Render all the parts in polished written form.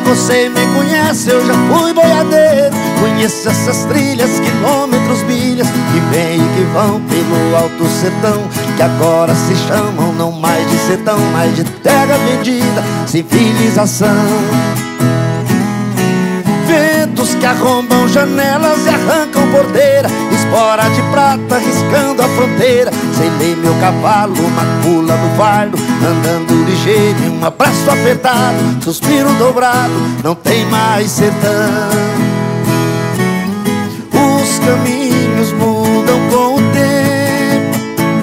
Você me conhece, eu já fui boiadeiro. Conheço essas trilhas, quilômetros, milhas, que vêm e que vão pelo alto sertão, que agora se chamam não mais de sertão, mas de terra vendida, civilização. Ventos que arrombam janelas e arrancam porteira, espora de prata riscando a fronteira. Selei meu cavalo, uma pula no fardo, andando ligeiro e um abraço apertado, suspiro dobrado, não tem mais sertão. Os caminhos mudam com o tempo,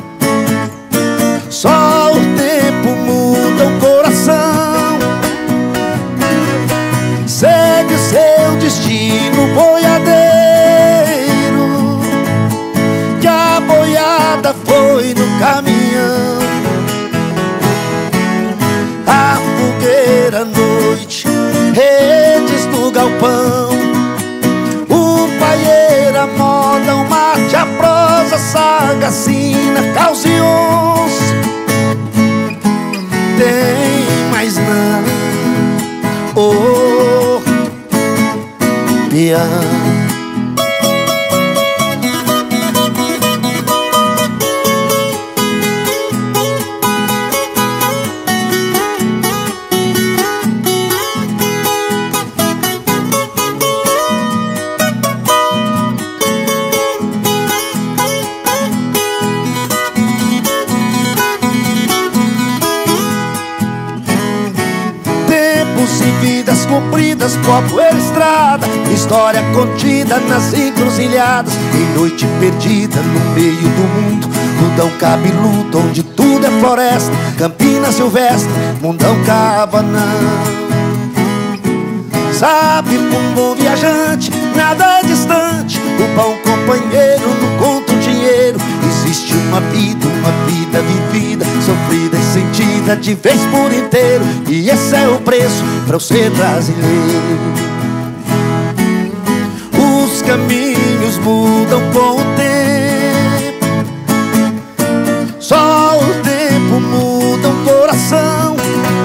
só o tempo muda o coração. Segue o seu destino, boiadeiro, que a boiada foi no caminhão. A fogueira à noite, redes no galpão, o paieiro, a moda, o mate, a prosa, sagacina, caos e onça. Tem mais não, oh, piano. E vidas compridas, povoeira, estrada, história contida nas encruzilhadas. Em noite perdida no meio do mundo, mundão cabeludo onde tudo é floresta, campina silvestre, mundão cabanão. Sabe, um bom viajante, nada é distante, o bom companheiro não conta o dinheiro. Existe uma vida vivida, sofrida e sentida de vez por inteiro, e esse é o preço pra eu ser brasileiro. Os caminhos mudam com o tempo, só o tempo muda o coração.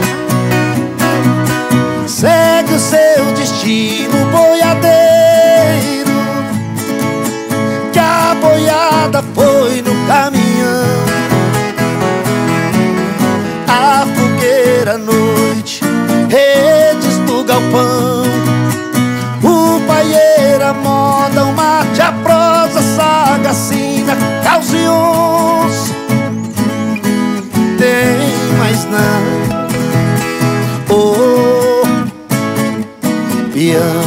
Segue o seu destino, boiadeiro, que a boiada foi no caminhão. A fogueira à noite, redes no galpão, o paieiro, a moda, o mate, a prosa, sagacina, caos e onça. Tem mais não, oh, piano.